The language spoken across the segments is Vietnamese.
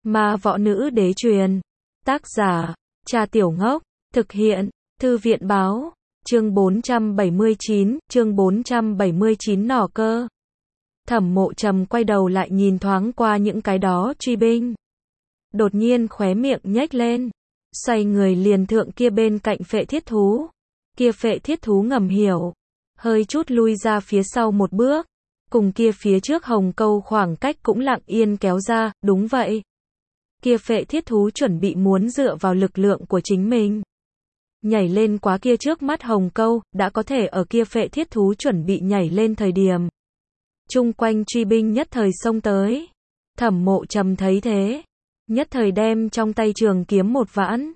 Ma võ nữ đế truyền. Tác giả, Cha Tiểu Ngốc. Thực hiện, Thư viện báo. Chương 479 nỏ cơ. Thẩm Mộ Trầm quay đầu lại nhìn thoáng qua những cái đó truy binh. Đột nhiên khóe miệng nhếch lên. Xoay người liền thượng kia bên cạnh phệ thiết thú. Kia phệ thiết thú ngầm hiểu. Hơi chút lui ra phía sau một bước. Cùng kia phía trước hồng câu khoảng cách cũng lặng yên kéo ra, đúng vậy. Kia phệ thiết thú chuẩn bị muốn dựa vào lực lượng của chính mình. Nhảy lên quá kia trước mắt hồng câu, đã có thể ở kia phệ thiết thú chuẩn bị nhảy lên thời điểm. Chung quanh truy binh nhất thời xông tới. Thẩm Mộ Trầm thấy thế. Nhất thời đem trong tay trường kiếm một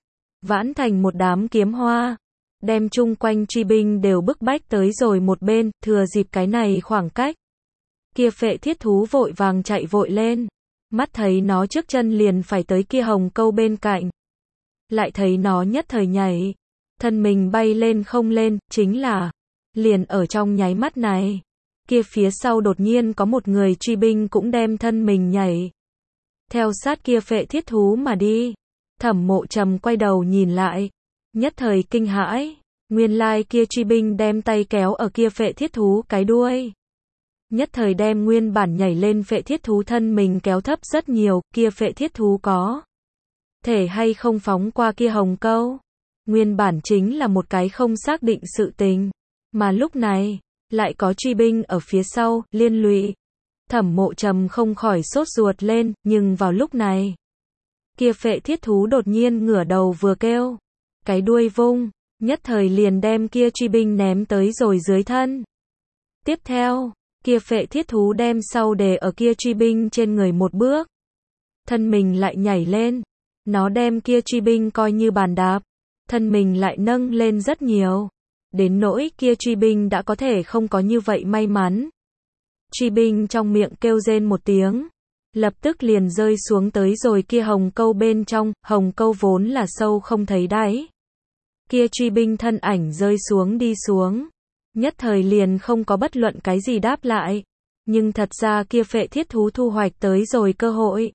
vãn thành một đám kiếm hoa. Đem chung quanh truy binh đều bức bách tới rồi một bên, thừa dịp cái này khoảng cách. Kia phệ thiết thú vội vàng chạy vội lên. Mắt thấy nó trước chân liền phải tới kia hồng câu bên cạnh. Lại thấy nó nhất thời nhảy. Thân mình bay lên không lên, chính là liền ở trong nháy mắt này. Kia phía sau đột nhiên có một người truy binh cũng đem thân mình nhảy. Theo sát kia phệ thiết thú mà đi. Thẩm Mộ Trầm quay đầu nhìn lại. Nhất thời kinh hãi. Nguyên lai kia truy binh đem tay kéo ở kia phệ thiết thú cái đuôi. Nhất thời đem nguyên bản nhảy lên phệ thiết thú thân mình kéo thấp rất nhiều. Kia phệ thiết thú có thể hay không phóng qua kia hồng câu. Nguyên bản chính là một cái không xác định sự tình. Mà lúc này, lại có truy binh ở phía sau, liên lụy. Thẩm Mộ Trầm không khỏi sốt ruột lên, nhưng vào lúc này, kia phệ thiết thú đột nhiên ngửa đầu vừa kêu. Cái đuôi vung, nhất thời liền đem kia truy binh ném tới rồi dưới thân. Tiếp theo, kia phệ thiết thú đem sau đè ở kia truy binh trên người một bước. Thân mình lại nhảy lên. Nó đem kia truy binh coi như bàn đạp. Thân mình lại nâng lên rất nhiều. Đến nỗi kia truy binh đã có thể không có như vậy may mắn. Truy binh trong miệng kêu rên một tiếng. Lập tức liền rơi xuống tới rồi kia hồng câu bên trong. Hồng câu vốn là sâu không thấy đáy. Kia truy binh thân ảnh rơi xuống đi xuống. Nhất thời liền không có bất luận cái gì đáp lại. Nhưng thật ra kia phệ thiết thú thu hoạch tới rồi cơ hội.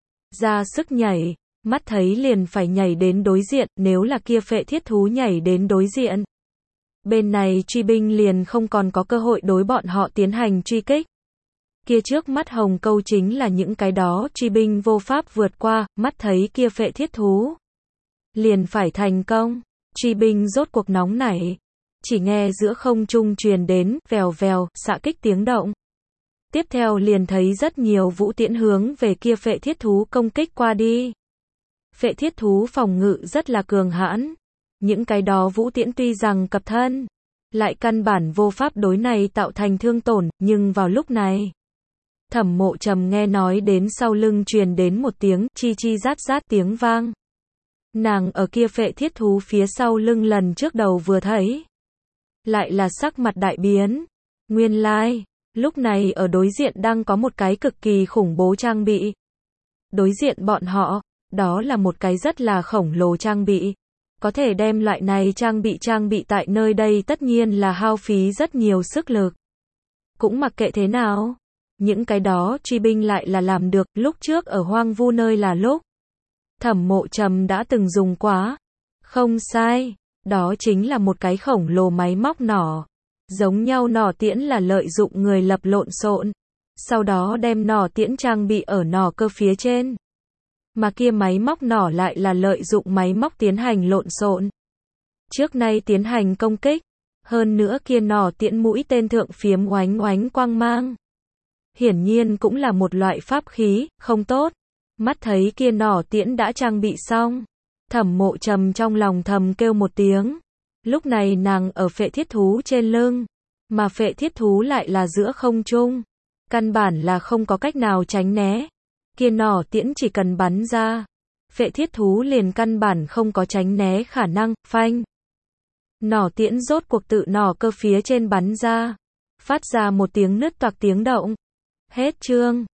Ra sức nhảy. Mắt thấy liền phải nhảy đến đối diện, nếu là kia phệ thiết thú nhảy đến đối diện. Bên này truy binh liền không còn có cơ hội đối bọn họ tiến hành truy kích. Kia trước mắt hồng câu chính là những cái đó truy binh vô pháp vượt qua, mắt thấy kia phệ thiết thú. Liền phải thành công, truy binh rốt cuộc nóng nảy. Chỉ nghe giữa không trung truyền đến, vèo vèo, xạ kích tiếng động. Tiếp theo liền thấy rất nhiều vũ tiễn hướng về kia phệ thiết thú công kích qua đi. Phệ thiết thú phòng ngự rất là cường hãn. Những cái đó vũ tiễn tuy rằng cập thân, lại căn bản vô pháp đối này tạo thành thương tổn, nhưng vào lúc này, Thẩm Mộ Trầm nghe nói đến sau lưng truyền đến một tiếng chi chi rát rát tiếng vang. Nàng ở kia phệ thiết thú phía sau lưng lần trước đầu vừa thấy, lại là sắc mặt đại biến. Nguyên lai, lúc này ở đối diện đang có một cái cực kỳ khủng bố trang bị. Đối diện bọn họ, đó là một cái rất là khổng lồ trang bị. Có thể đem loại này trang bị tại nơi đây tất nhiên là hao phí rất nhiều sức lực. Cũng mặc kệ thế nào, những cái đó truy binh lại là làm được. Lúc trước ở hoang vu nơi là lúc Thẩm Mộ Trầm đã từng dùng quá. Không sai, đó chính là một cái khổng lồ máy móc nỏ. Giống nhau nỏ tiễn là lợi dụng người lập lộn xộn. Sau đó đem nỏ tiễn trang bị ở nỏ cơ phía trên. Mà kia máy móc nỏ lại là lợi dụng máy móc tiến hành lộn xộn. Trước nay tiến hành công kích. Hơn nữa kia nỏ tiễn mũi tên thượng phiếm oánh oánh quang mang. Hiển nhiên cũng là một loại pháp khí, không tốt. Mắt thấy kia nỏ tiễn đã trang bị xong. Thẩm Mộ Trầm trong lòng thầm kêu một tiếng. Lúc này nàng ở phệ thiết thú trên lưng. Mà phệ thiết thú lại là giữa không trung. Căn bản là không có cách nào tránh né. Kia nỏ tiễn chỉ cần bắn ra, phệ thiết thú liền căn bản không có tránh né khả năng, phanh. Nỏ tiễn rốt cuộc tự nỏ cơ phía trên bắn ra, phát ra một tiếng nứt toạc tiếng động. Hết chương.